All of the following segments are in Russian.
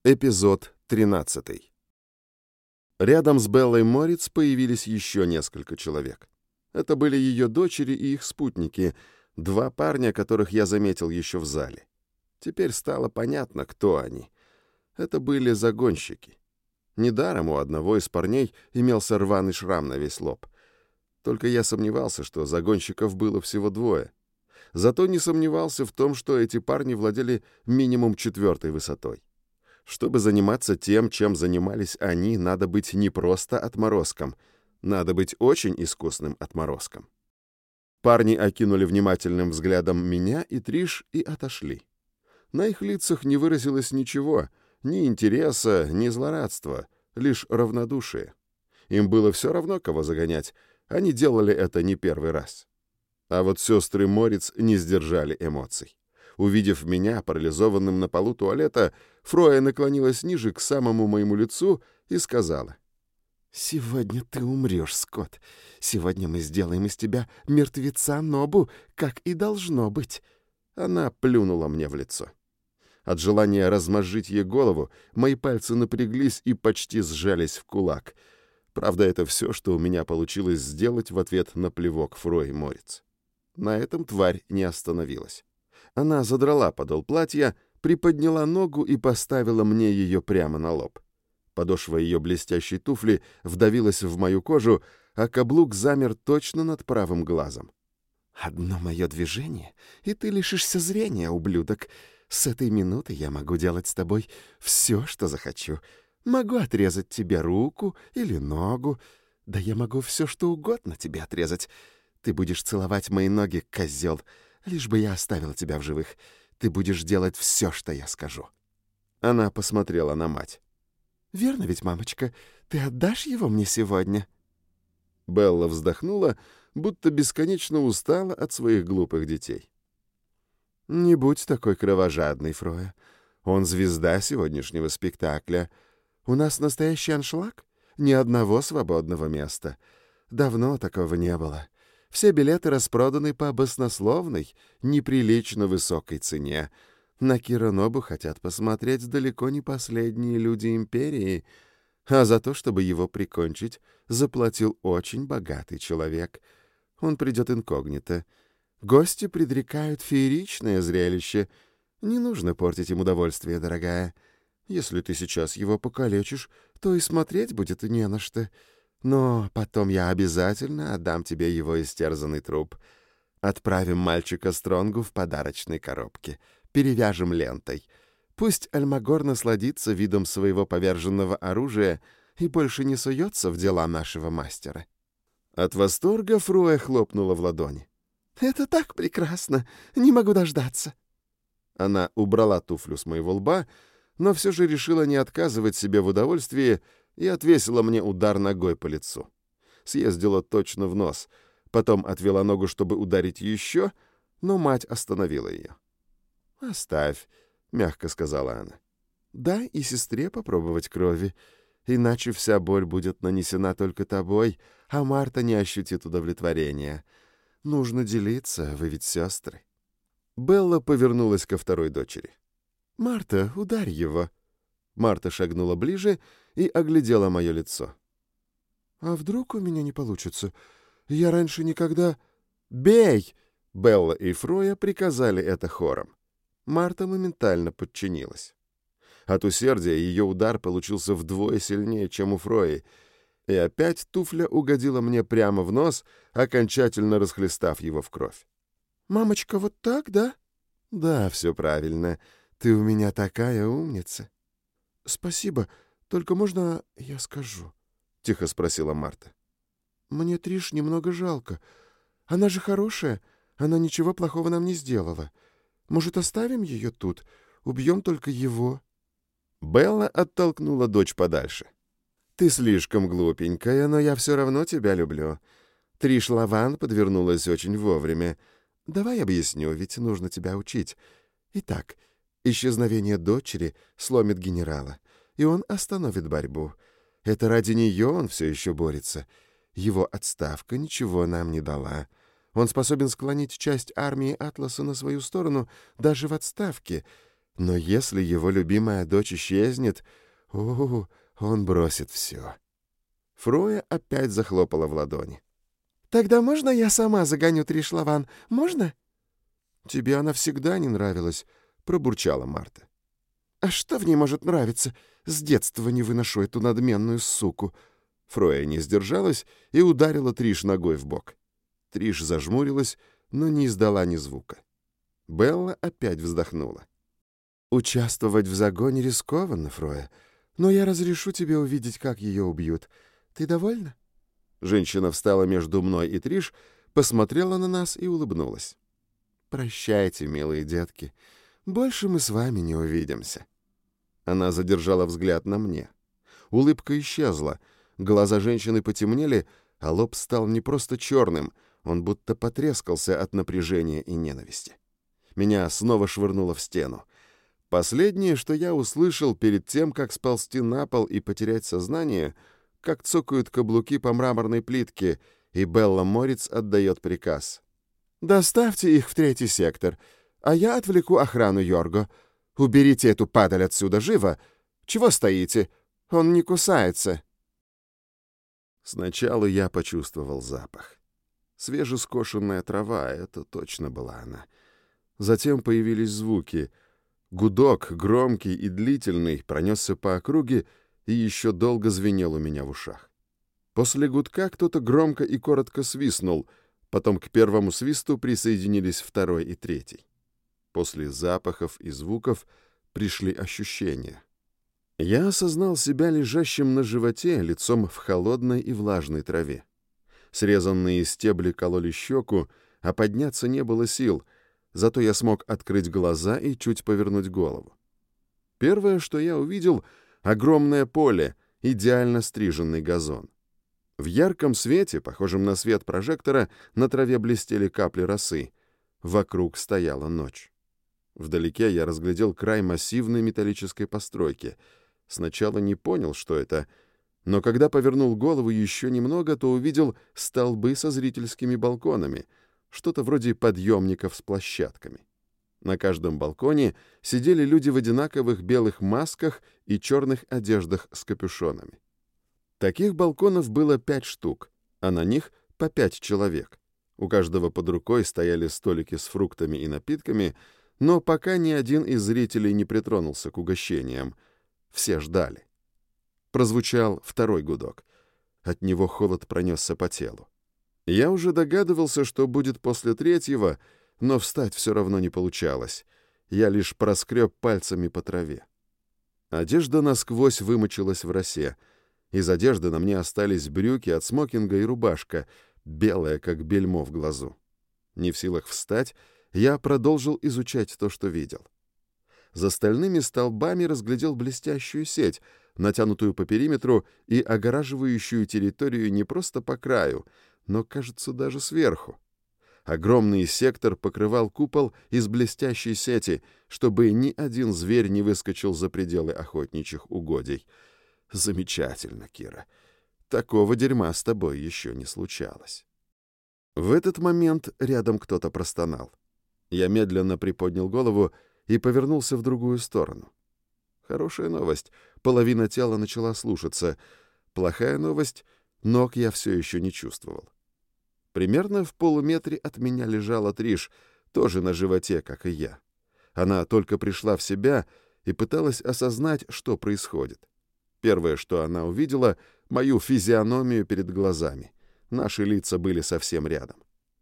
Эпизод 13. Рядом с Беллой Морриц появились еще несколько человек. Это были ее дочери и их спутники, два парня, которых я заметил еще в зале. Теперь стало понятно, кто они. Это были загонщики. Недаром у одного из парней имелся рваный шрам на весь лоб. Только я сомневался, что загонщиков было всего двое. Зато не сомневался в том, что эти парни владели минимум 4-й высотой. Чтобы заниматься тем, чем занимались они, надо быть не просто отморозком, надо быть очень искусным отморозком. Парни окинули внимательным взглядом меня и Триш и отошли. На их лицах не выразилось ничего, ни интереса, ни злорадства, лишь равнодушие. Им было все равно, кого загонять, они делали это не первый раз. А вот сестры Морриц не сдержали эмоций. Увидев меня, парализованным на полу туалета, Фроя наклонилась ниже к самому моему лицу и сказала: «Сегодня ты умрешь, Скотт. Сегодня мы сделаем из тебя мертвеца Нобу, как и должно быть». Она плюнула мне в лицо. От желания размозжить ей голову мои пальцы напряглись и почти сжались в кулак. Правда, это все, что у меня получилось сделать в ответ на плевок Фрои Морриц. На этом тварь не остановилась. Она задрала подол платья, приподняла ногу и поставила мне ее прямо на лоб. Подошва ее блестящей туфли вдавилась в мою кожу, а каблук замер точно над правым глазом. «Одно мое движение, и ты лишишься зрения, ублюдок. С этой минуты я могу делать с тобой все, что захочу. Могу отрезать тебе руку или ногу. Да я могу все, что угодно тебе отрезать. Ты будешь целовать мои ноги, козел, лишь бы я оставил тебя в живых. Ты будешь делать все, что я скажу». Она посмотрела на мать. «Верно ведь, мамочка? Ты отдашь его мне сегодня?» Белла вздохнула, будто бесконечно устала от своих глупых детей. «Не будь такой кровожадной, Фроя. Он звезда сегодняшнего спектакля. У нас настоящий аншлаг? Ни одного свободного места. Давно такого не было. Все билеты распроданы по баснословной, неприлично высокой цене. На Кира Нобу хотят посмотреть далеко не последние люди империи, а за то, чтобы его прикончить, заплатил очень богатый человек. Он придет инкогнито. Гости предрекают фееричное зрелище. Не нужно портить им удовольствие, дорогая. Если ты сейчас его покалечишь, то и смотреть будет не на что. Но потом я обязательно отдам тебе его истерзанный труп. Отправим мальчика Стронгу в подарочной коробке. Перевяжем лентой. Пусть Альмагор насладится видом своего поверженного оружия и больше не суется в дела нашего мастера». От восторга Фроя хлопнула в ладони. «Это так прекрасно! Не могу дождаться!» Она убрала туфлю с моего лба, но все же решила не отказывать себе в удовольствии и отвесила мне удар ногой по лицу. Съездила точно в нос, потом отвела ногу, чтобы ударить еще, но мать остановила ее. «Оставь», — мягко сказала она. «Дай и сестре попробовать крови, иначе вся боль будет нанесена только тобой, а Марта не ощутит удовлетворения. Нужно делиться, вы ведь сестры». Белла повернулась ко второй дочери. «Марта, ударь его». Марта шагнула ближе и оглядела мое лицо. «А вдруг у меня не получится? Я раньше никогда...» «Бей!» Белла и Фроя приказали это хором. Марта моментально подчинилась. От усердия ее удар получился вдвое сильнее, чем у Фрои, и опять туфля угодила мне прямо в нос, окончательно расхлестав его в кровь. «Мамочка, вот так, да?» «Да, все правильно. Ты у меня такая умница». «Спасибо. Только можно я скажу?» — тихо спросила Марта. «Мне Триш немного жалко. Она же хорошая. Она ничего плохого нам не сделала. Может, оставим ее тут? Убьем только его?» Белла оттолкнула дочь подальше. «Ты слишком глупенькая, но я все равно тебя люблю. Триш Лаван подвернулась очень вовремя. Давай объясню, ведь нужно тебя учить. Итак, исчезновение дочери сломит генерала, и он остановит борьбу. Это ради нее он все еще борется. Его отставка ничего нам не дала. Он способен склонить часть армии Атласа на свою сторону даже в отставке. Но если его любимая дочь исчезнет, он бросит все. Фроя опять захлопала в ладони. «Тогда можно я сама загоню Триш Лаван? Можно?» «Тебе она всегда не нравилась», — пробурчала Марта. «А что в ней может нравиться? С детства не выношу эту надменную суку». Фроя не сдержалась и ударила Триш ногой в бок. Триш зажмурилась, но не издала ни звука. Белла опять вздохнула. «Участвовать в загоне рискованно, Фроя, но я разрешу тебе увидеть, как ее убьют. Ты довольна?» Женщина встала между мной и Триш, посмотрела на нас и улыбнулась. «Прощайте, милые детки. Больше мы с вами не увидимся». Она задержала взгляд на мне. Улыбка исчезла, глаза женщины потемнели, а лоб стал не просто черным, он будто потрескался от напряжения и ненависти. Меня снова швырнуло в стену. Последнее, что я услышал перед тем, как сползти на пол и потерять сознание, как цокают каблуки по мраморной плитке, и Белла Морриц отдает приказ. «Доставьте их в 3-й сектор, а я отвлеку охрану Йорго. Уберите эту падаль отсюда, живо! Чего стоите? Он не кусается!» Сначала я почувствовал запах. Свежескошенная трава — это точно была она. Затем появились звуки. Гудок, громкий и длительный, пронесся по округе и еще долго звенел у меня в ушах. После гудка кто-то громко и коротко свистнул, потом к первому свисту присоединились 2-й и 3-й. После запахов и звуков пришли ощущения. Я осознал себя лежащим на животе, лицом в холодной и влажной траве. Срезанные стебли кололи щеку, а подняться не было сил, зато я смог открыть глаза и чуть повернуть голову. Первое, что я увидел — огромное поле, идеально стриженный газон. В ярком свете, похожем на свет прожектора, на траве блестели капли росы. Вокруг стояла ночь. Вдалеке я разглядел край массивной металлической постройки. Сначала не понял, что это, но когда повернул голову еще немного, то увидел столбы со зрительскими балконами, что-то вроде подъемников с площадками. На каждом балконе сидели люди в одинаковых белых масках и черных одеждах с капюшонами. Таких балконов было 5 штук, а на них по 5 человек. У каждого под рукой стояли столики с фруктами и напитками, но пока ни один из зрителей не притронулся к угощениям. Все ждали. Прозвучал 2-й гудок. От него холод пронесся по телу. Я уже догадывался, что будет после 3-го, но встать все равно не получалось. Я лишь проскреб пальцами по траве. Одежда насквозь вымочилась в росе. Из одежды на мне остались брюки от смокинга и рубашка, белая, как бельмо в глазу. Не в силах встать, я продолжил изучать то, что видел. За стальными столбами разглядел блестящую сеть, натянутую по периметру и огораживающую территорию не просто по краю, но, кажется, даже сверху. Огромный сектор покрывал купол из блестящей сети, чтобы ни один зверь не выскочил за пределы охотничьих угодий. Замечательно, Кира. Такого дерьма с тобой еще не случалось. В этот момент рядом кто-то простонал. Я медленно приподнял голову и повернулся в другую сторону. Хорошая новость. Половина тела начала слушаться. Плохая новость. Ног я все еще не чувствовал. Примерно в полуметре от меня лежала Триш, тоже на животе, как и я. Она только пришла в себя и пыталась осознать, что происходит. Первое, что она увидела — мою физиономию перед глазами. Наши лица были совсем рядом.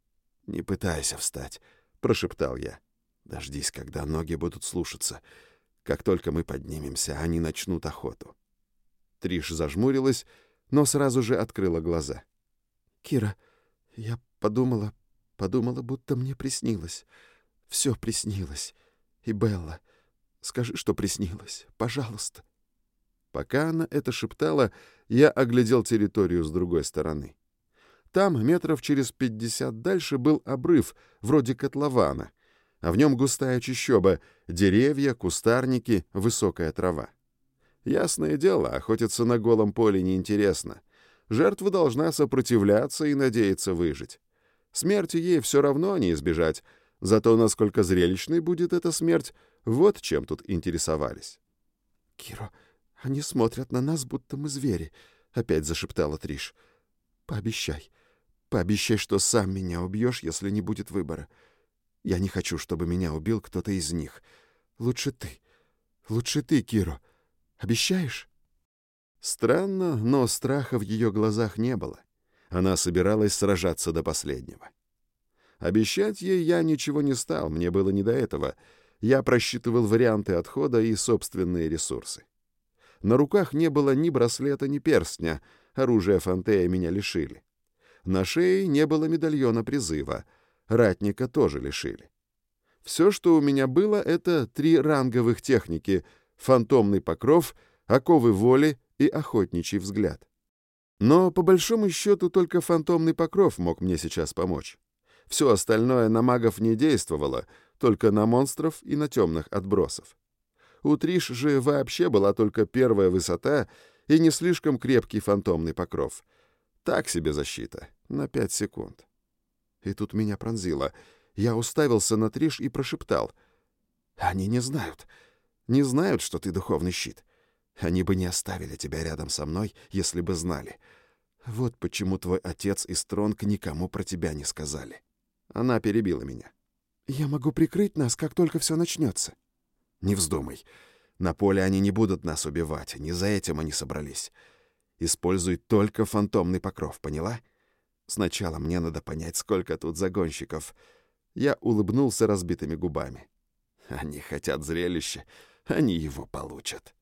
«Не пытайся встать», — прошептал я. «Дождись, когда ноги будут слушаться. Как только мы поднимемся, они начнут охоту». Триш зажмурилась, но сразу же открыла глаза. «Кира, я подумала, будто мне приснилось. Все приснилось. И Белла, скажи, что приснилось, пожалуйста». Пока она это шептала, я оглядел территорию с другой стороны. Там, метров через 50 дальше, был обрыв, вроде котлована, а в нем густая чащоба, деревья, кустарники, высокая трава. Ясное дело, охотиться на голом поле неинтересно. Жертва должна сопротивляться и надеяться выжить. Смерти ей все равно не избежать, зато насколько зрелищной будет эта смерть, Вот чем тут интересовались. «Киро, они смотрят на нас, будто мы звери», — опять зашептала Триш. Пообещай, что сам меня убьешь, если не будет выбора. Я не хочу, чтобы меня убил кто-то из них. Лучше ты, Киро. Обещаешь?» Странно, но страха в ее глазах не было. Она собиралась сражаться до последнего. Обещать ей я ничего не стал, мне было не до этого. Я просчитывал варианты отхода и собственные ресурсы. На руках не было ни браслета, ни перстня, оружия Фантея меня лишили. На шее не было медальона призыва, ратника тоже лишили. Все, что у меня было, это 3 ранговых техники — фантомный покров, оковы воли и охотничий взгляд. Но, по большому счету, только фантомный покров мог мне сейчас помочь. Все остальное на магов не действовало, только на монстров и на темных отбросов. У Триш же вообще была только первая высота и не слишком крепкий фантомный покров. Так себе защита, на 5 секунд. И тут меня пронзило. Я уставился на Триш и прошептал: «Они не знают, что ты духовный щит. Они бы не оставили тебя рядом со мной, если бы знали. Вот почему твой отец и Стронг никому про тебя не сказали». Она перебила меня. «Я могу прикрыть нас, как только все начнется». «Не вздумай. На поле они не будут нас убивать, не за этим они собрались. Используй только фантомный покров, поняла? Сначала мне надо понять, сколько тут загонщиков». Я улыбнулся разбитыми губами. «Они хотят зрелища, они его получат».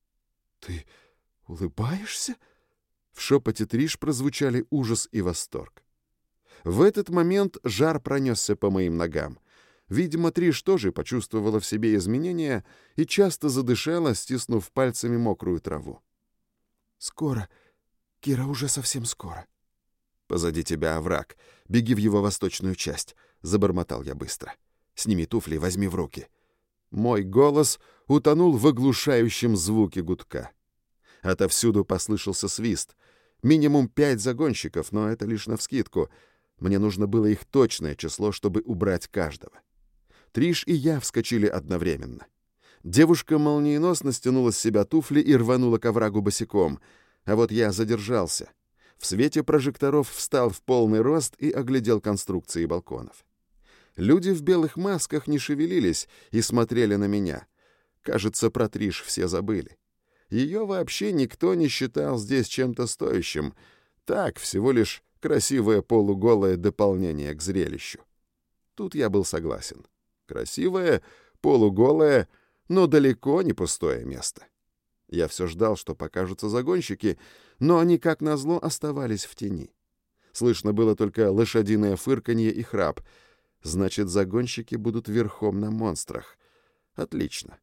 «Ты улыбаешься?» В шепоте Триш прозвучали ужас и восторг. В этот момент жар пронесся по моим ногам. Видимо, Триш тоже почувствовала в себе изменения и часто задышала, стиснув пальцами мокрую траву. «Скоро. Кира, уже совсем скоро». «Позади тебя овраг. Беги в его восточную часть», — забормотал я быстро. «Сними туфли, возьми в руки». Мой голос утонул в оглушающем звуке гудка. Отовсюду послышался свист. Минимум 5 загонщиков, но это лишь навскидку. Мне нужно было их точное число, чтобы убрать каждого. Триш и я вскочили одновременно. Девушка молниеносно стянула с себя туфли и рванула к оврагу босиком, а вот я задержался. В свете прожекторов встал в полный рост и оглядел конструкции балконов. Люди в белых масках не шевелились и смотрели на меня. Кажется, про Триш все забыли. Ее вообще никто не считал здесь чем-то стоящим. Так, всего лишь красивое полуголое дополнение к зрелищу. Тут я был согласен. Красивое, полуголое, но далеко не пустое место. Я все ждал, что покажутся загонщики, но они, как назло, оставались в тени. Слышно было только лошадиное фырканье и храп. Значит, загонщики будут верхом на монстрах. Отлично.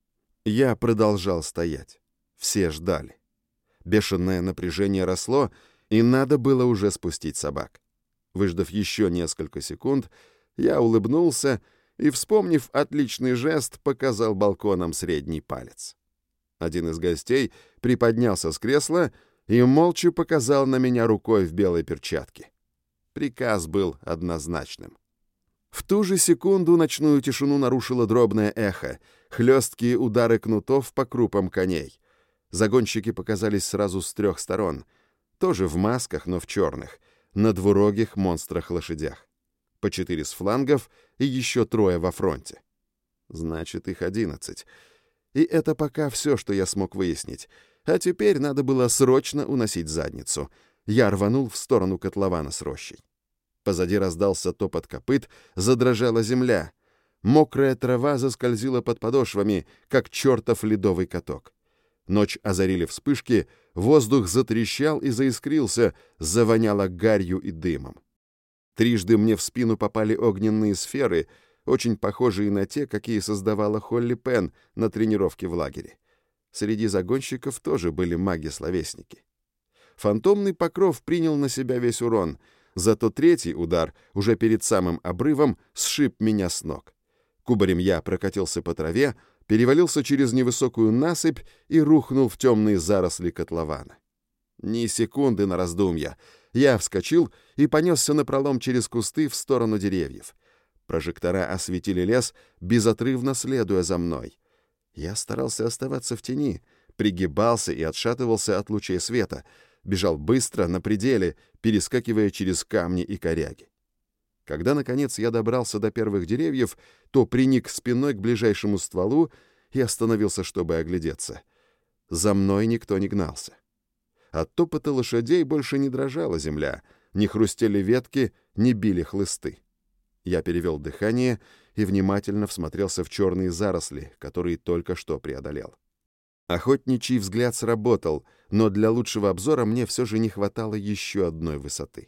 Я продолжал стоять. Все ждали. Бешеное напряжение росло, и надо было уже спустить собак. Выждав еще несколько секунд, я улыбнулся и, вспомнив отличный жест, показал балконом средний палец. Один из гостей приподнялся с кресла и молча показал на меня рукой в белой перчатке. Приказ был однозначным. В ту же секунду ночную тишину нарушило дробное эхо, хлесткие удары кнутов по крупам коней. Загонщики показались сразу с 3 сторон. Тоже в масках, но в черных, на двурогих монстрах-лошадях. По 4 с флангов и еще 3 во фронте. Значит, их 11. И это пока все, что я смог выяснить. А теперь надо было срочно уносить задницу. Я рванул в сторону котлована с рощей. Позади раздался топот копыт, задрожала земля. Мокрая трава заскользила под подошвами, как чертов ледовый каток. Ночь озарили вспышки, воздух затрещал и заискрился, завоняло гарью и дымом. Трижды мне в спину попали огненные сферы, очень похожие на те, какие создавала Холли Пен на тренировке в лагере. Среди загонщиков тоже были маги-словесники. Фантомный покров принял на себя весь урон, зато 3-й удар, уже перед самым обрывом, сшиб меня с ног. Кубарем я прокатился по траве, перевалился через невысокую насыпь и рухнул в темные заросли котлована. Ни секунды на раздумья. Я вскочил и понесся напролом через кусты в сторону деревьев. Прожектора осветили лес, безотрывно следуя за мной. Я старался оставаться в тени, пригибался и отшатывался от лучей света, бежал быстро, на пределе, перескакивая через камни и коряги. Когда, наконец, я добрался до первых деревьев, то приник спиной к ближайшему стволу и остановился, чтобы оглядеться. За мной никто не гнался. От топота лошадей больше не дрожала земля, не хрустели ветки, не били хлысты. Я перевел дыхание и внимательно всмотрелся в черные заросли, которые только что преодолел. Охотничий взгляд сработал, но для лучшего обзора мне все же не хватало еще одной высоты.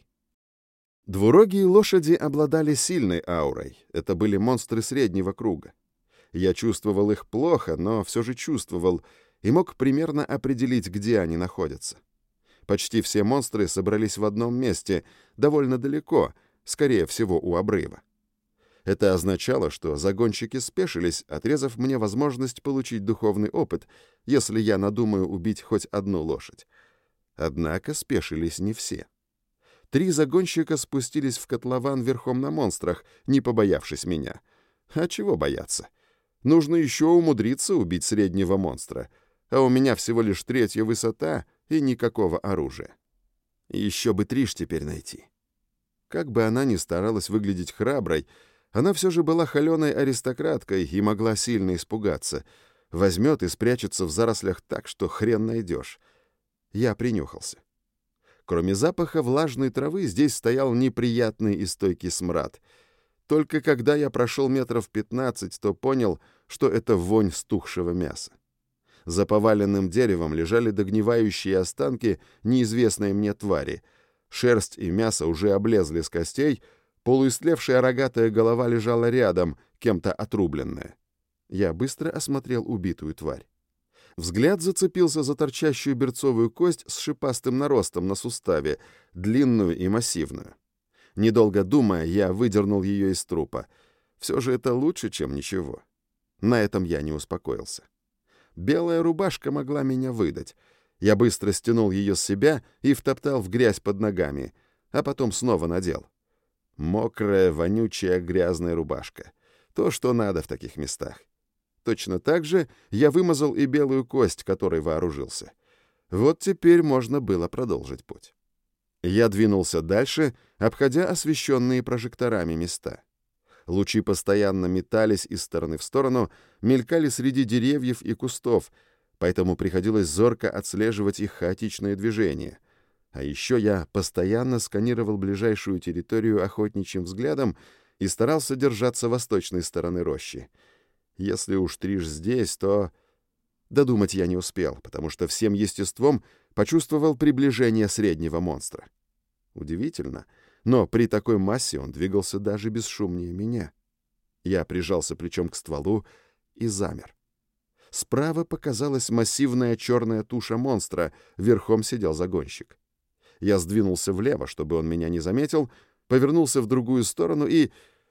Двурогие лошади обладали сильной аурой. Это были монстры среднего круга. Я чувствовал их плохо, но все же чувствовал и мог примерно определить, где они находятся. Почти все монстры собрались в одном месте, довольно далеко, скорее всего, у обрыва. Это означало, что загонщики спешились, отрезав мне возможность получить духовный опыт, если я надумаю убить хоть одну лошадь. Однако спешились не все. 3 загонщика спустились в котлован верхом на монстрах, не побоявшись меня. А чего бояться? Нужно еще умудриться убить среднего монстра, а у меня всего лишь 3-я высота и никакого оружия. И еще бы Триш теперь найти. Как бы она ни старалась выглядеть храброй, она все же была холеной аристократкой и могла сильно испугаться. Возьмет и спрячется в зарослях так, что хрен найдешь. Я принюхался. Кроме запаха влажной травы, здесь стоял неприятный и стойкий смрад. Только когда я прошел метров 15, то понял, что это вонь стухшего мяса. За поваленным деревом лежали догнивающие останки неизвестной мне твари. Шерсть и мясо уже облезли с костей, полуистлевшая рогатая голова лежала рядом, кем-то отрубленная. Я быстро осмотрел убитую тварь. Взгляд зацепился за торчащую берцовую кость с шипастым наростом на суставе, длинную и массивную. Недолго думая, я выдернул ее из трупа. Все же это лучше, чем ничего. На этом я не успокоился. Белая рубашка могла меня выдать. Я быстро стянул ее с себя и втоптал в грязь под ногами, а потом снова надел. Мокрая, вонючая, грязная рубашка. То, что надо в таких местах. Точно так же я вымазал и белую кость, которой вооружился. Вот теперь можно было продолжить путь. Я двинулся дальше, обходя освещенные прожекторами места. Лучи постоянно метались из стороны в сторону, мелькали среди деревьев и кустов, поэтому приходилось зорко отслеживать их хаотичное движение. А еще я постоянно сканировал ближайшую территорию охотничьим взглядом и старался держаться восточной стороны рощи. Если уж Триш здесь, то... Додумать я не успел, потому что всем естеством почувствовал приближение среднего монстра. Удивительно, но при такой массе он двигался даже бесшумнее меня. Я прижался плечом к стволу и замер. Справа показалась массивная черная туша монстра, верхом сидел загонщик. Я сдвинулся влево, чтобы он меня не заметил, повернулся в другую сторону и...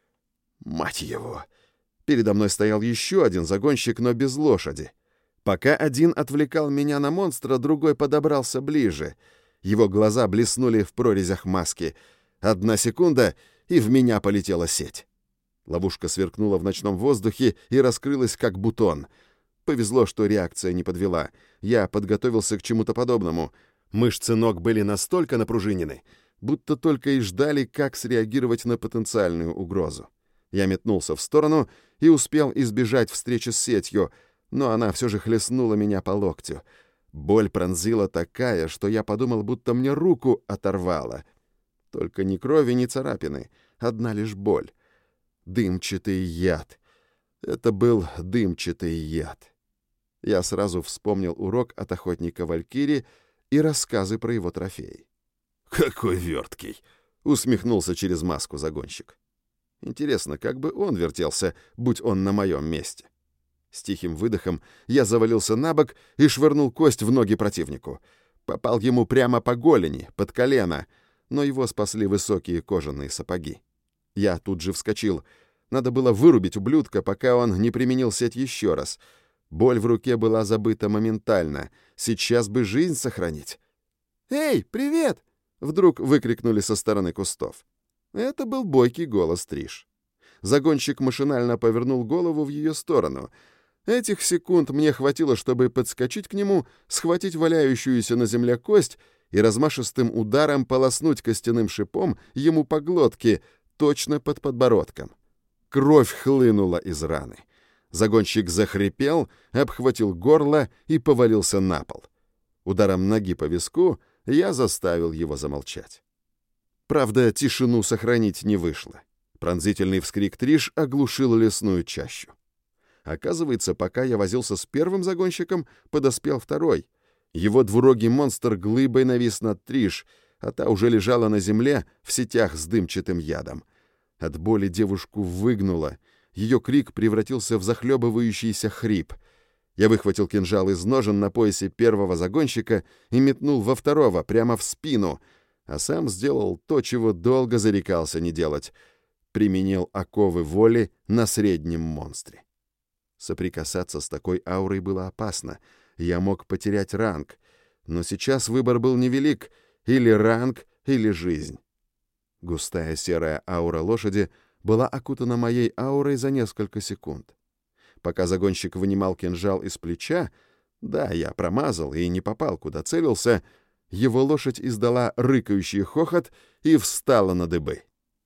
Мать его! Передо мной стоял еще один загонщик, но без лошади. Пока один отвлекал меня на монстра, другой подобрался ближе. Его глаза блеснули в прорезях маски. 1 секунда, и в меня полетела сеть. Ловушка сверкнула в ночном воздухе и раскрылась, как бутон. Повезло, что реакция не подвела. Я подготовился к чему-то подобному. Мышцы ног были настолько напружинены, будто только и ждали, как среагировать на потенциальную угрозу. Я метнулся в сторону и успел избежать встречи с сетью, но она все же хлестнула меня по локтю. Боль пронзила такая, что я подумал, будто мне руку оторвало. Только ни крови, ни царапины, одна лишь боль. Дымчатый яд. Это был дымчатый яд. Я сразу вспомнил урок от охотника Валькирии и рассказы про его трофеи. «Какой верткий!» — усмехнулся через маску загонщик. Интересно, как бы он вертелся, будь он на моем месте. С тихим выдохом я завалился на бок и швырнул кость в ноги противнику. Попал ему прямо по голени, под колено, но его спасли высокие кожаные сапоги. Я тут же вскочил. Надо было вырубить ублюдка, пока он не применил сеть еще раз. Боль в руке была забыта моментально. Сейчас бы жизнь сохранить. «Эй, привет!» — вдруг выкрикнули со стороны кустов. Это был бойкий голос Триш. загонщик машинально повернул голову в ее сторону. Этих секунд мне хватило, чтобы подскочить к нему, схватить валяющуюся на земле кость и размашистым ударом полоснуть костяным шипом ему по глотке, точно под подбородком. Кровь хлынула из раны. Загонщик захрипел, обхватил горло и повалился на пол. Ударом ноги по виску я заставил его замолчать. Правда, тишину сохранить не вышло. Пронзительный вскрик Триш оглушил лесную чащу. Оказывается, пока я возился с первым загонщиком, подоспел второй. Его двурогий монстр глыбой навис над Триш, а та уже лежала на земле в сетях с дымчатым ядом. От боли девушку выгнуло. Ее крик превратился в захлебывающийся хрип. Я выхватил кинжал из ножен на поясе первого загонщика и метнул во второго, прямо в спину, а сам сделал то, чего долго зарекался не делать. Применил оковы воли на среднем монстре. Соприкасаться с такой аурой было опасно. Я мог потерять ранг. Но сейчас выбор был невелик. Или ранг, или жизнь. Густая серая аура лошади была окутана моей аурой за несколько секунд. Пока загонщик вынимал кинжал из плеча, да, я промазал и не попал, куда целился, его лошадь издала рыкающий хохот и встала на дыбы.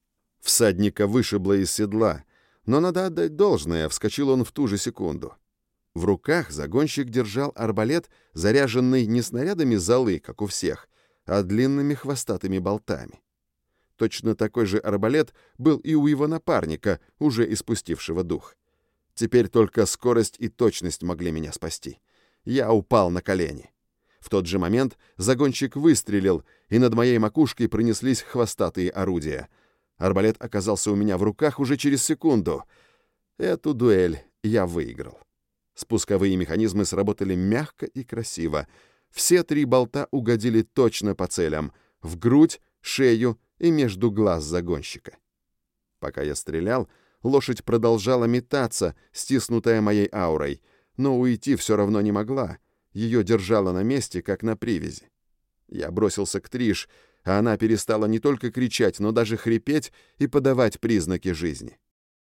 Всадника вышибло из седла, но надо отдать должное, вскочил он в ту же секунду. В руках загонщик держал арбалет, заряженный не снарядами золы, как у всех, а длинными хвостатыми болтами. Точно такой же арбалет был и у его напарника, уже испустившего дух. Теперь только скорость и точность могли меня спасти. Я упал на колени. В тот же момент загонщик выстрелил, и над моей макушкой пронеслись хвостатые орудия. Арбалет оказался у меня в руках уже через секунду. Эту дуэль я выиграл. Спусковые механизмы сработали мягко и красиво. Все 3 болта угодили точно по целям — в грудь, шею и между глаз загонщика. Пока я стрелял, лошадь продолжала метаться, стиснутая моей аурой, но уйти все равно не могла. Ее держало на месте, как на привязи. Я бросился к Триш, а она перестала не только кричать, но даже хрипеть и подавать признаки жизни.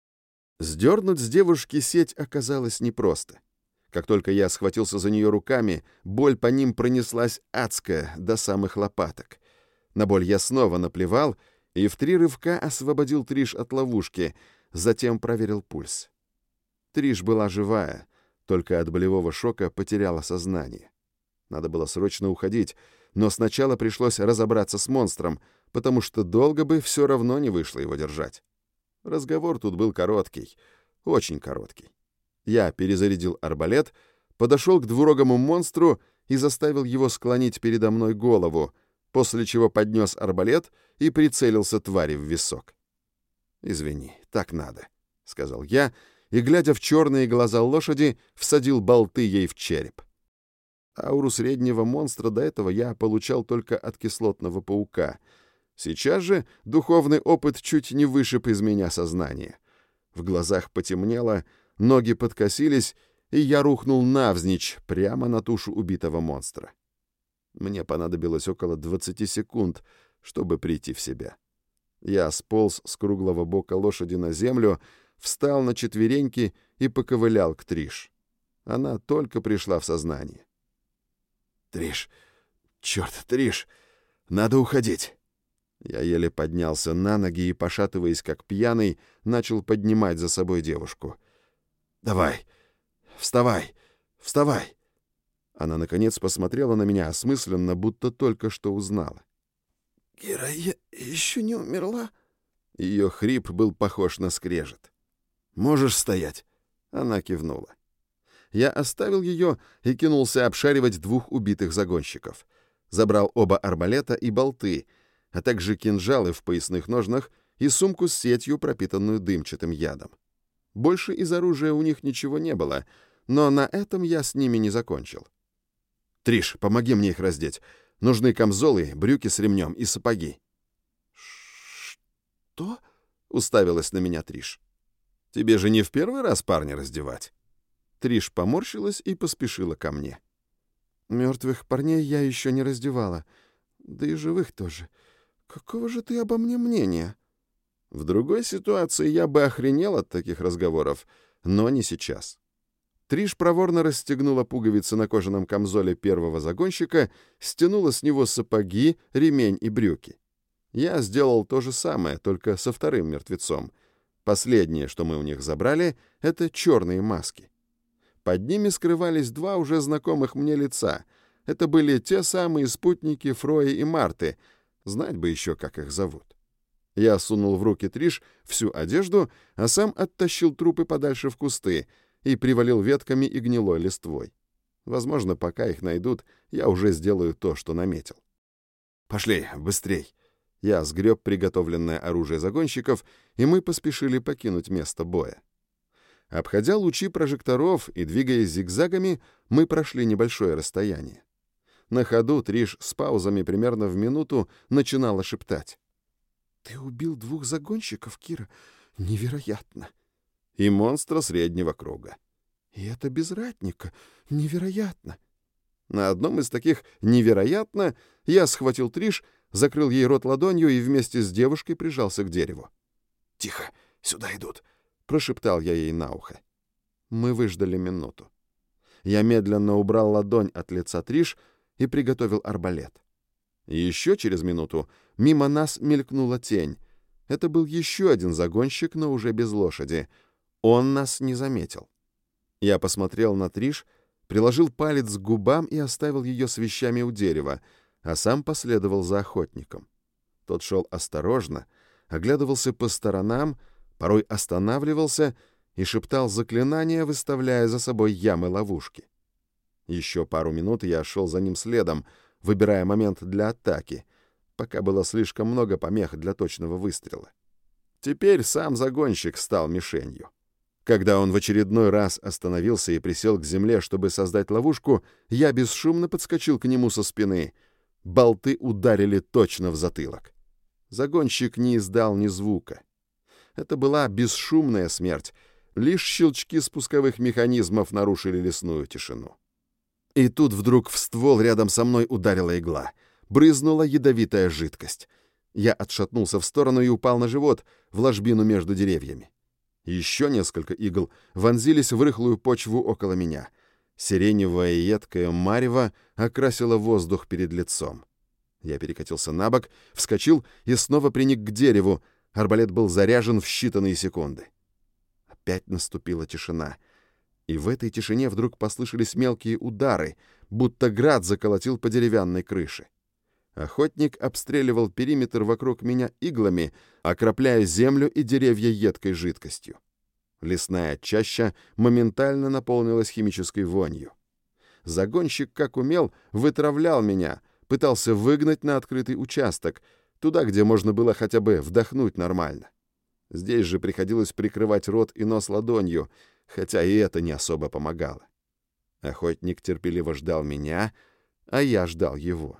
Сдернуть с девушки сеть оказалось непросто. Как только я схватился за нее руками, боль по ним пронеслась адская до самых лопаток. На боль я снова наплевал и в 3 рывка освободил Триш от ловушки, затем проверил пульс. Триш была живая, только от болевого шока потеряла сознание. Надо было срочно уходить, но сначала пришлось разобраться с монстром, потому что долго бы все равно не вышло его держать. Разговор тут был короткий, очень короткий. Я перезарядил арбалет, подошел к двурогому монстру и заставил его склонить передо мной голову, после чего поднес арбалет и прицелился твари в висок. «Извини, так надо», — сказал я, и, глядя в черные глаза лошади, всадил болты ей в череп. Ауру среднего монстра до этого я получал только от кислотного паука. Сейчас же духовный опыт чуть не вышиб из меня сознание. В глазах потемнело, ноги подкосились, и я рухнул навзничь прямо на тушу убитого монстра. Мне понадобилось около 20 секунд, чтобы прийти в себя. Я сполз с круглого бока лошади на землю, встал на четвереньки и поковылял к Триш. Она только пришла в сознание. «Триш! Черт, Триш! Надо уходить!» Я еле поднялся на ноги и, пошатываясь как пьяный, начал поднимать за собой девушку. «Давай! Вставай! Вставай!» Она, наконец, посмотрела на меня осмысленно, будто только что узнала. «Кира, я еще не умерла?» Ее хрип был похож на скрежет. «Можешь стоять?» Она кивнула. Я оставил ее и кинулся обшаривать 2 убитых загонщиков. Забрал оба арбалета и болты, а также кинжалы в поясных ножнах и сумку с сетью, пропитанную дымчатым ядом. Больше из оружия у них ничего не было, но на этом я с ними не закончил. «Триш, помоги мне их раздеть. Нужны камзолы, брюки с ремнем и сапоги». «Что?» — уставилась на меня Триш. «Тебе же не в первый раз парня раздевать?» Триш поморщилась и поспешила ко мне. «Мертвых парней я еще не раздевала. Да и живых тоже. Какого же ты обо мне мнения?» В другой ситуации я бы охренел от таких разговоров, но не сейчас. Триш проворно расстегнула пуговицы на кожаном камзоле первого загонщика, стянула с него сапоги, ремень и брюки. Я сделал то же самое, только со вторым мертвецом. Последнее, что мы у них забрали, — это черные маски. Под ними скрывались два уже знакомых мне лица. Это были те самые спутники Фрои и Марты. Знать бы еще, как их зовут. Я сунул в руки Триш всю одежду, а сам оттащил трупы подальше в кусты и привалил ветками и гнилой листвой. Возможно, пока их найдут, я уже сделаю то, что наметил. «Пошли, быстрей!» Я сгреб приготовленное оружие загонщиков, и мы поспешили покинуть место боя. Обходя лучи прожекторов и двигаясь зигзагами, мы прошли небольшое расстояние. На ходу Триш с паузами примерно в минуту начинала шептать. «Ты убил 2 загонщиков, Кира? Невероятно!» «И монстра среднего круга». «И это без ратника? Невероятно!» На одном из таких «невероятно» я схватил Триш, закрыл ей рот ладонью и вместе с девушкой прижался к дереву. «Тихо, сюда идут!» — прошептал я ей на ухо. Мы выждали минуту. Я медленно убрал ладонь от лица Триш и приготовил арбалет. И еще через минуту мимо нас мелькнула тень. Это был еще один загонщик, но уже без лошади. Он нас не заметил. Я посмотрел на Триш, приложил палец к губам и оставил ее с вещами у дерева, а сам последовал за охотником. Тот шел осторожно, оглядывался по сторонам, порой останавливался и шептал заклинания, выставляя за собой ямы-ловушки. Еще пару минут я шел за ним следом, выбирая момент для атаки, пока было слишком много помех для точного выстрела. Теперь сам загонщик стал мишенью. Когда он в очередной раз остановился и присел к земле, чтобы создать ловушку, я бесшумно подскочил к нему со спины. Болты ударили точно в затылок. Загонщик не издал ни звука. Это была бесшумная смерть. Лишь щелчки спусковых механизмов нарушили лесную тишину. И тут вдруг в ствол рядом со мной ударила игла. Брызнула ядовитая жидкость. Я отшатнулся в сторону и упал на живот, в ложбину между деревьями. Еще несколько игл вонзились в рыхлую почву около меня. Сиреневое едкое марево окрасило воздух перед лицом. Я перекатился на бок, вскочил и снова приник к дереву. Арбалет был заряжен в считанные секунды. Опять наступила тишина. И в этой тишине вдруг послышались мелкие удары, будто град заколотил по деревянной крыше. Охотник обстреливал периметр вокруг меня иглами, окропляя землю и деревья едкой жидкостью. Лесная чаща моментально наполнилась химической вонью. Загонщик, как умел, вытравлял меня, пытался выгнать на открытый участок, туда, где можно было хотя бы вдохнуть нормально. Здесь же приходилось прикрывать рот и нос ладонью, хотя и это не особо помогало. Охотник терпеливо ждал меня, а я ждал его.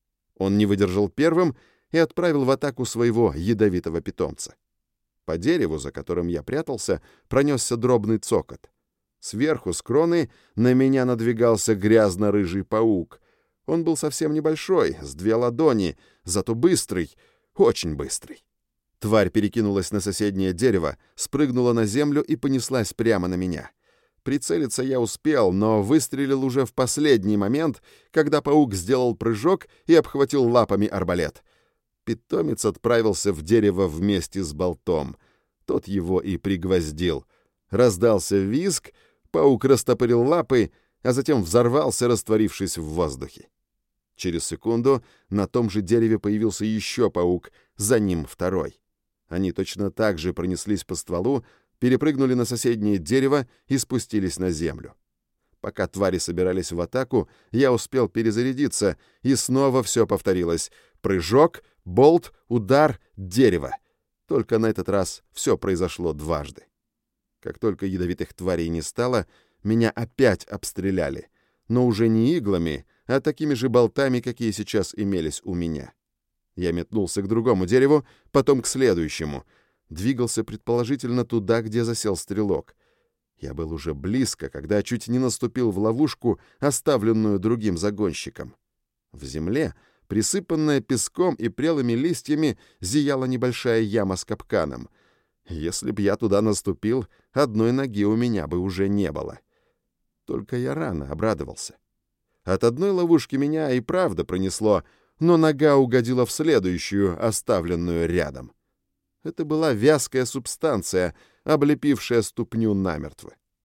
Он не выдержал первым и отправил в атаку своего ядовитого питомца. По дереву, за которым я прятался, пронесся дробный цокот. Сверху, с кроны, на меня надвигался грязно-рыжий паук. Он был совсем небольшой, с 2 ладони, зато быстрый, очень быстрый. Тварь перекинулась на соседнее дерево, спрыгнула на землю и понеслась прямо на меня. Прицелиться я успел, но выстрелил уже в последний момент, когда паук сделал прыжок и обхватил лапами арбалет. Питомец отправился в дерево вместе с болтом. Тот его и пригвоздил. Раздался визг, паук растопырил лапы, а затем взорвался, растворившись в воздухе. Через секунду на том же дереве появился еще паук, за ним второй. Они точно так же пронеслись по стволу, перепрыгнули на соседнее дерево и спустились на землю. Пока твари собирались в атаку, я успел перезарядиться, и снова все повторилось. Прыжок, болт, удар, дерево. Только на этот раз все произошло дважды. Как только ядовитых тварей не стало, меня опять обстреляли, но уже не иглами, а такими же болтами, какие сейчас имелись у меня. Я метнулся к другому дереву, потом к следующему. Двигался предположительно туда, где засел стрелок. Я был уже близко, когда чуть не наступил в ловушку, оставленную другим загонщиком. В земле, Присыпанная песком и прелыми листьями зияла небольшая яма с капканом. Если б я туда наступил, одной ноги у меня бы уже не было. Только я рано обрадовался. От одной ловушки меня и правда пронесло, но нога угодила в следующую, оставленную рядом. Это была вязкая субстанция, облепившая ступню намертво.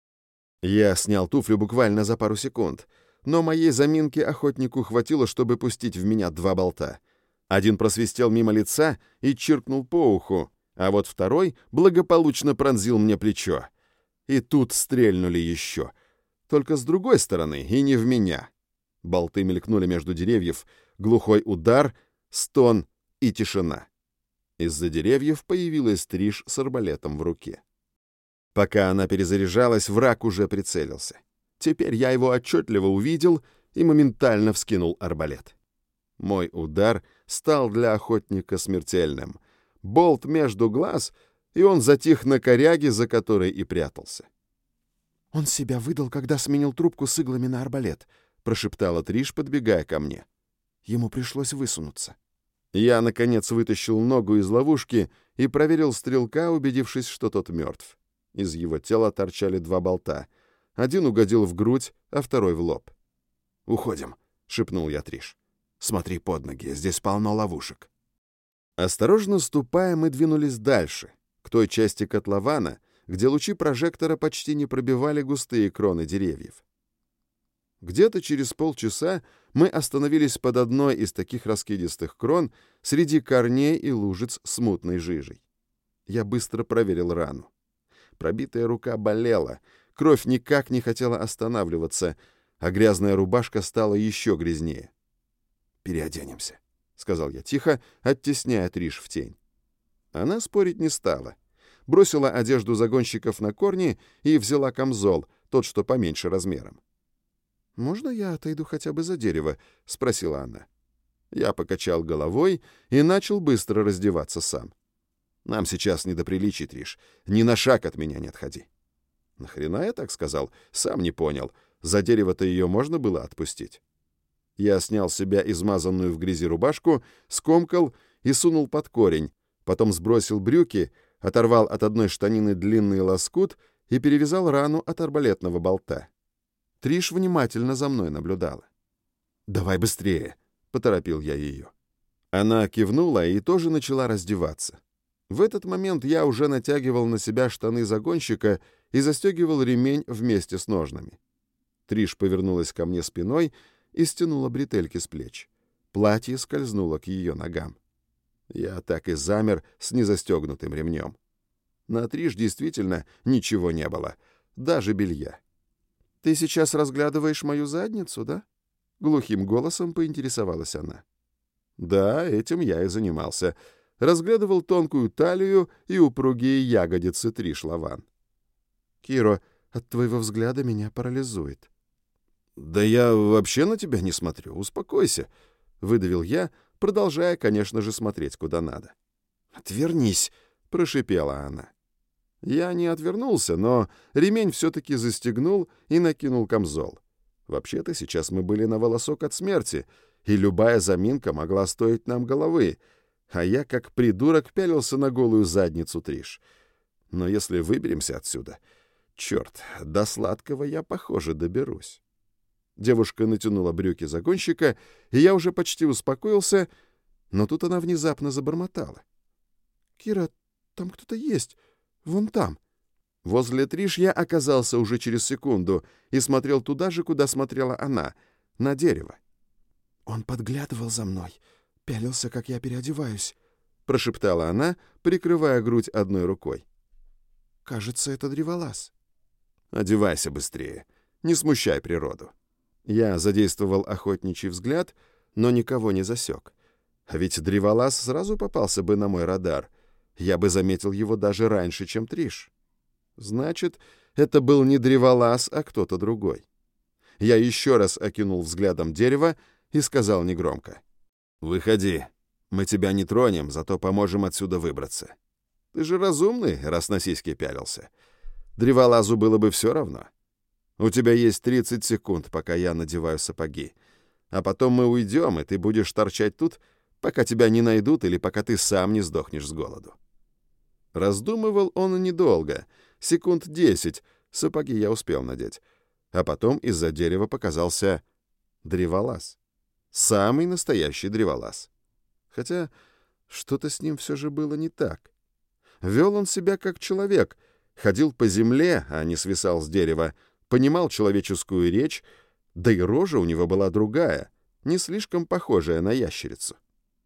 Я снял туфлю буквально за пару секунд, но моей заминки охотнику хватило, чтобы пустить в меня 2 болта. Один просвистел мимо лица и чиркнул по уху, а вот второй благополучно пронзил мне плечо. И тут стрельнули еще. Только с другой стороны, и не в меня. Болты мелькнули между деревьев, глухой удар, стон и тишина. Из-за деревьев появилась Триш с арбалетом в руке. Пока она перезаряжалась, враг уже прицелился. Теперь я его отчетливо увидел и моментально вскинул арбалет. Мой удар стал для охотника смертельным. Болт между глаз, и он затих на коряге, за которой и прятался. «Он себя выдал, когда сменил трубку с иглами на арбалет», — прошептала Триш, подбегая ко мне. Ему пришлось высунуться. Я, наконец, вытащил ногу из ловушки и проверил стрелка, убедившись, что тот мертв. Из его тела торчали 2 болта. Один угодил в грудь, а второй в лоб. «Уходим», — шепнул я Триш. «Смотри под ноги, здесь полно ловушек». Осторожно ступая, мы двинулись дальше, к той части котлована, где лучи прожектора почти не пробивали густые кроны деревьев. Где-то через полчаса мы остановились под одной из таких раскидистых крон среди корней и лужиц с мутной жижей. Я быстро проверил рану. Пробитая рука болела, кровь никак не хотела останавливаться, а грязная рубашка стала еще грязнее. «Переоденемся», — сказал я тихо, оттесняя Триш в тень. Она спорить не стала. Бросила одежду загонщиков на корни и взяла камзол, тот, что поменьше размером. «Можно я отойду хотя бы за дерево?» — спросила она. Я покачал головой и начал быстро раздеваться сам. «Нам сейчас не до приличий, Триш. Ни на шаг от меня не отходи». «Нахрена я так сказал? Сам не понял. За дерево-то ее можно было отпустить?» Я снял с себя измазанную в грязи рубашку, скомкал и сунул под корень, потом сбросил брюки, оторвал от одной штанины длинный лоскут и перевязал рану от арбалетного болта. Триш внимательно за мной наблюдала. «Давай быстрее», — поторопил я ее. Она кивнула и тоже начала раздеваться. В этот момент я уже натягивал на себя штаны загонщика и застегивал ремень вместе с ножнами. Триш повернулась ко мне спиной и стянула бретельки с плеч. Платье скользнуло к ее ногам. Я так и замер с незастегнутым ремнем. На Триш действительно ничего не было, даже белья. «Ты сейчас разглядываешь мою задницу, да?» — глухим голосом поинтересовалась она. Да, этим я и занимался. Разглядывал тонкую талию и упругие ягодицы Триш Лаван. «Киро, от твоего взгляда меня парализует». «Да я вообще на тебя не смотрю, успокойся», — выдавил я, продолжая, конечно же, смотреть куда надо. «Отвернись», — прошипела она. Я не отвернулся, но ремень все-таки застегнул и накинул камзол. Вообще-то сейчас мы были на волосок от смерти, и любая заминка могла стоить нам головы, а я, как придурок, пялился на голую задницу Триш. Но если выберемся отсюда, черт, до сладкого я, похоже, доберусь. Девушка натянула брюки загонщика, и я уже почти успокоился, но тут она внезапно забормотала. «Кира, там кто-то есть. Вон там». Возле Триш я оказался уже через секунду и смотрел туда же, куда смотрела она, на дерево. «Он подглядывал за мной, пялился, как я переодеваюсь», — прошептала она, прикрывая грудь одной рукой. «Кажется, это древолаз». «Одевайся быстрее, не смущай природу». Я задействовал охотничий взгляд, но никого не засек. А ведь древолаз сразу попался бы на мой радар. Я бы заметил его даже раньше, чем Триш. Значит, это был не древолаз, а кто-то другой. Я еще раз окинул взглядом дерево и сказал негромко. «Выходи. Мы тебя не тронем, зато поможем отсюда выбраться. Ты же разумный, раз на сиськи пялился. Древолазу было бы все равно. У тебя есть 30 секунд, пока я надеваю сапоги. А потом мы уйдем, и ты будешь торчать тут, пока тебя не найдут или пока ты сам не сдохнешь с голоду». Раздумывал он недолго, секунд 10, сапоги я успел надеть. А потом из-за дерева показался древолаз. Самый настоящий древолаз. Хотя что-то с ним все же было не так. Вел он себя как человек, ходил по земле, а не свисал с дерева, понимал человеческую речь, да и рожа у него была другая, не слишком похожая на ящерицу.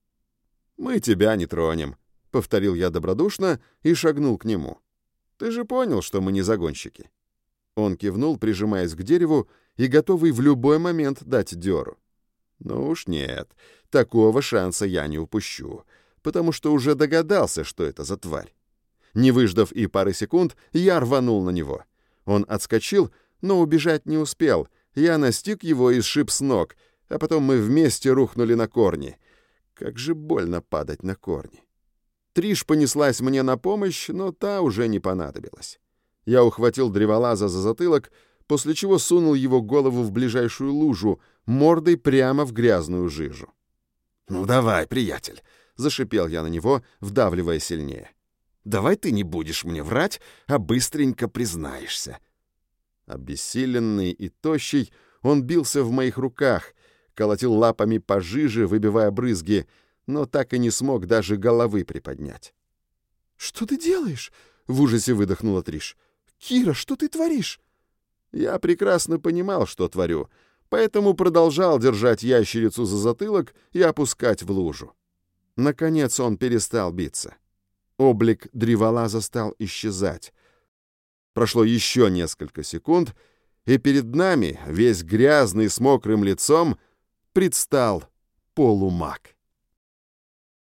«Мы тебя не тронем», — повторил я добродушно и шагнул к нему. «Ты же понял, что мы не загонщики». Он кивнул, прижимаясь к дереву и готовый в любой момент дать дёру. «Ну уж нет, такого шанса я не упущу, потому что уже догадался, что это за тварь». Не выждав и пары секунд, я рванул на него. Он отскочил, но убежать не успел. Я настиг его и сшиб с ног, а потом мы вместе рухнули на корни. Как же больно падать на корни. Триш понеслась мне на помощь, но та уже не понадобилась. Я ухватил древолаза за затылок, после чего сунул его голову в ближайшую лужу, мордой прямо в грязную жижу. «Ну давай, приятель», — зашипел я на него, вдавливая сильнее. «Давай ты не будешь мне врать, а быстренько признаешься». Обессиленный и тощий, он бился в моих руках, колотил лапами по жиже, выбивая брызги, но так и не смог даже головы приподнять. «Что ты делаешь?» — в ужасе выдохнула Триш. «Кира, что ты творишь?» Я прекрасно понимал, что творю, поэтому продолжал держать ящерицу за затылок и опускать в лужу. Наконец он перестал биться. Облик древолаза стал исчезать. Прошло еще несколько секунд, и перед нами, весь грязный с мокрым лицом, предстал полумаг.